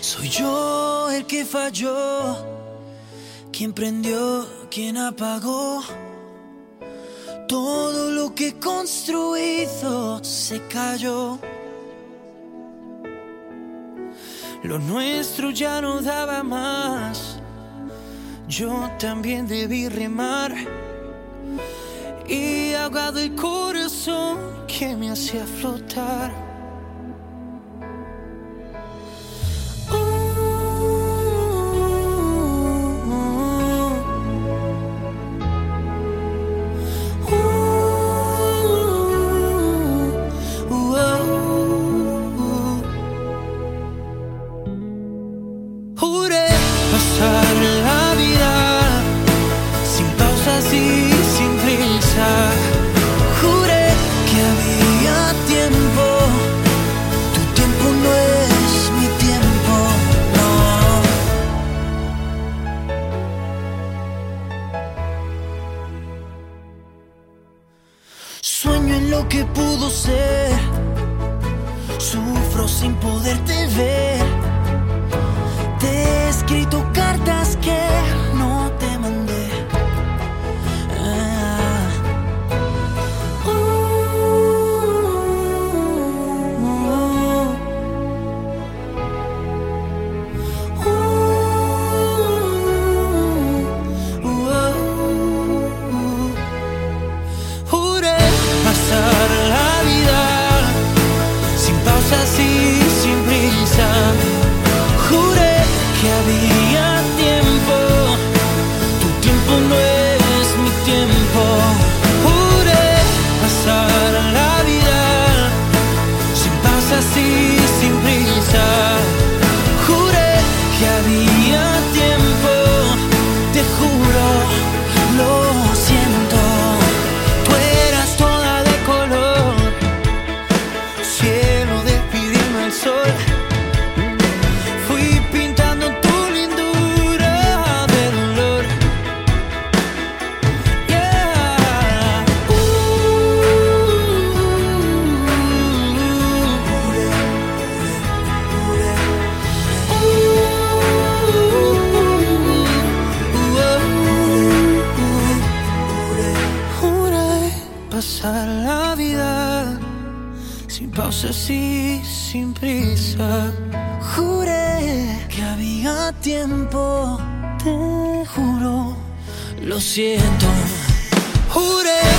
Soy yo el que falló, quien prendió, quien apagó. Todo lo que he construido se cayó. Lo nuestro ya no daba más. Yo también debí remar y ahogado el corazón que me hacía flotar. Juré pasar la vida sin pausas y sin prisa. Juré que había tiempo. Tu tiempo no es mi tiempo, no. Sueño en lo que pudo ser. Sufro sin poderte ver. Te he escrito cartas que no te mandé. Juré pasar la vida sin pausas y sin prisa. Juré que había tiempo. Tu tiempo no es mi tiempo. Juré pasar la vida sin pausas y sin prisa. Juré que había tiempo. Te juro, lo siento. Tú eras toda de color, cielo despidiendo el sol. Fui pintando tu lindura de dolor. Yeah. Juré pasar la vida sin pausas y sin prisa. Juré que había tiempo. Te juro, lo siento. Juré